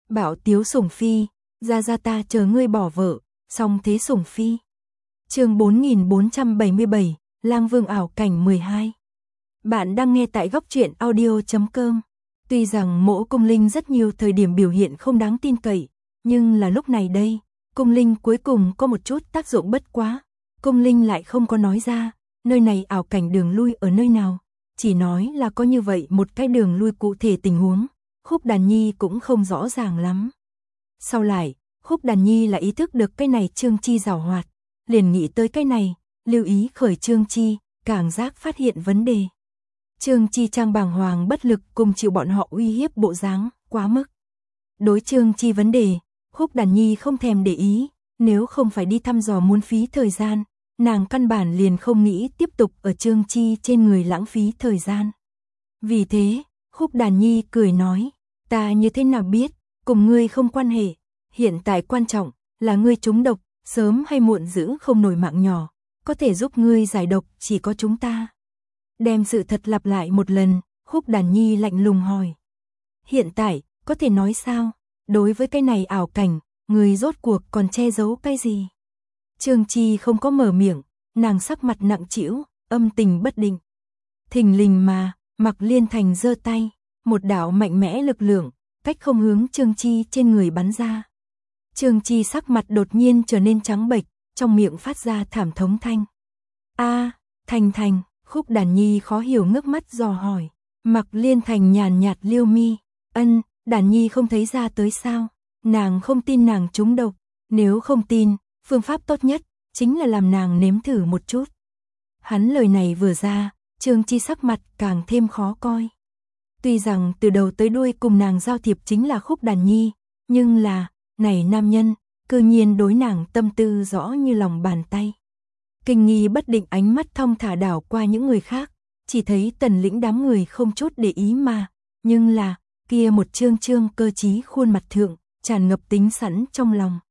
Bảo Tiếu Sủng Phi, ra ta chờ ngươi bỏ vợ, song thế Sủng Phi. Chương 4477, Lang Vương ảo cảnh 12. Bạn đang nghe tại góc truyện audio.com. Tuy rằng Mộ Cung Linh rất nhiều thời điểm biểu hiện không đáng tin cậy, nhưng là lúc này đây, Cung Linh cuối cùng có một chút tác dụng bất quá. Cung Linh lại không có nói ra, nơi này ảo cảnh đường lui ở nơi nào, chỉ nói là có như vậy một cái đường lui cụ thể tình huống, Khúc Đàn Nhi cũng không rõ ràng lắm. Sau lại, Khúc Đàn Nhi là ý thức được cái này Trương Chi giàu hoạt, liền nghĩ tới cái này, lưu ý khởi Trương Chi, càng giác phát hiện vấn đề. Trương Chi trang bàng hoàng bất lực cùng chịu bọn họ uy hiếp bộ dáng, quá mức. Đối Trương Chi vấn đề, Khúc Đàn Nhi không thèm để ý, nếu không phải đi thăm dò muốn phí thời gian, nàng căn bản liền không nghĩ tiếp tục ở Trương Chi trên người lãng phí thời gian. Vì thế, Khúc Đàn Nhi cười nói, ta như thế nào biết, cùng ngươi không quan hệ, hiện tại quan trọng là ngươi trúng độc, sớm hay muộn giữ không nổi mạng nhỏ, có thể giúp ngươi giải độc chỉ có chúng ta. Đem sự thật lặp lại một lần, Khúc Đàn Nhi lạnh lùng hỏi. Hiện tại, có thể nói sao, đối với cái này ảo cảnh, ngươi rốt cuộc còn che giấu cái gì? Trương Chi không có mở miệng, nàng sắc mặt nặng trĩu, âm tình bất định. Thình lình mà, Mạc Liên Thành giơ tay, một đạo mạnh mẽ lực lượng, cách không hướng Trương Chi trên người bắn ra. Trương Chi sắc mặt đột nhiên trở nên trắng bệch, trong miệng phát ra thảm thống thanh. A, Thành, Khúc Đàn Nhi khó hiểu ngước mắt dò hỏi. Mạc Liên Thành nhàn nhạt liêu mi, Đàn Nhi không thấy ra tới sao? Nàng không tin nàng trúng độc, nếu không tin, phương pháp tốt nhất chính là làm nàng nếm thử một chút. Hắn lời này vừa ra, Trương Chi sắc mặt càng thêm khó coi. Tuy rằng từ đầu tới đuôi cùng nàng giao thiệp chính là Khúc Đàn Nhi, nhưng là, này nam nhân, cư nhiên đối nàng tâm tư rõ như lòng bàn tay. Kinh nghi bất định ánh mắt thong thả đảo qua những người khác, chỉ thấy Tần Lĩnh đám người không chút để ý mà, nhưng là, kia một trương cơ trí khuôn mặt thượng, tràn ngập tính sẵn trong lòng.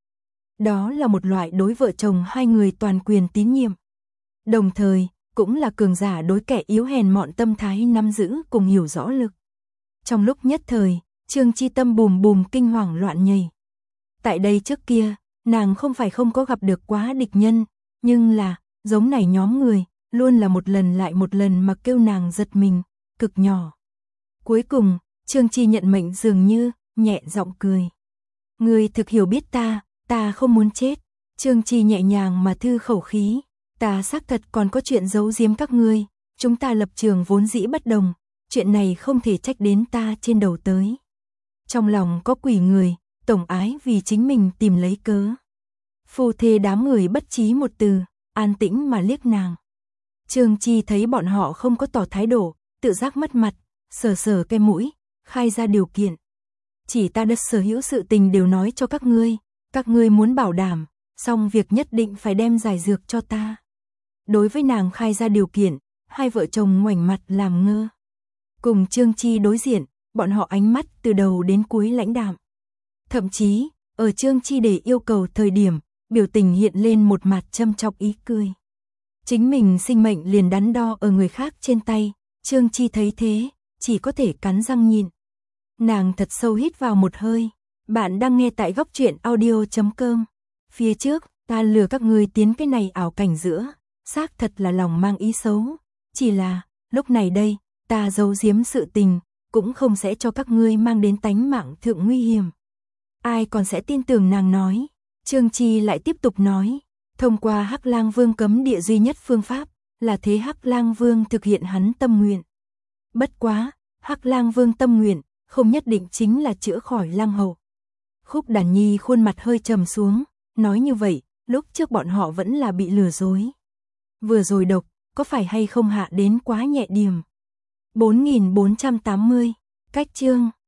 Đó là một loại đối vợ chồng hai người toàn quyền tín nhiệm. Đồng thời, cũng là cường giả đối kẻ yếu hèn mọn tâm thái nắm giữ cùng hiểu rõ lực. Trong lúc nhất thời, Trương Chi tâm bùm bùm kinh hoàng loạn nhảy. Tại đây trước kia, nàng không phải không có gặp được quá địch nhân, nhưng là, giống này nhóm người, luôn là một lần lại một lần mà kêu nàng giật mình, cực nhỏ. Cuối cùng, Trương Chi nhận mệnh dường như, nhẹ giọng cười. Ngươi thực hiểu biết ta không muốn chết. Trương Chi nhẹ nhàng mà thư khẩu khí. Ta xác thật còn có chuyện giấu giếm các ngươi, chúng ta lập trường vốn dĩ bất đồng, chuyện này không thể trách đến ta trên đầu tới. Trong lòng có quỷ người, tổng ái vì chính mình tìm lấy cớ. Phu thê đám người bất trí một từ, an tĩnh mà liếc nàng. Trương Chi thấy bọn họ không có tỏ thái độ, tự giác mất mặt, sờ cái mũi, khai ra điều kiện. Chỉ ta đất sở hữu sự tình đều nói cho các ngươi muốn bảo đảm, xong việc nhất định phải đem giải dược cho ta. Đối với nàng khai ra điều kiện, hai vợ chồng ngoảnh mặt làm ngơ. Cùng Trương Chi đối diện, bọn họ ánh mắt từ đầu đến cuối lãnh đạm. Thậm chí, ở Trương Chi để yêu cầu thời điểm, biểu tình hiện lên một mặt châm chọc ý cười. Chính mình sinh mệnh liền đắn đo ở người khác trên tay, Trương Chi thấy thế, chỉ có thể cắn răng nhịn. Nàng thật sâu hít vào một hơi. Bạn đang nghe tại góc truyện audio.com. Phía trước, ta lừa các ngươi tiến cái này ảo cảnh giữa, xác thật là lòng mang ý xấu. Chỉ là, lúc này đây, ta giấu giếm sự tình, cũng không sẽ cho các ngươi mang đến tánh mạng thượng nguy hiểm. Ai còn sẽ tin tưởng nàng nói. Trương Chi lại tiếp tục nói, thông qua Hắc Lang Vương cấm địa duy nhất phương pháp, là thế Hắc Lang Vương thực hiện hắn tâm nguyện. Bất quá, Hắc Lang Vương tâm nguyện, không nhất định chính là chữa khỏi Lang Hầu. Khúc Đàn Nhi khuôn mặt hơi trầm xuống, nói như vậy, lúc trước bọn họ vẫn là bị lừa dối. Vừa rồi độc, có phải hay không hạ đến quá nhẹ điểm. 4480, cách chương.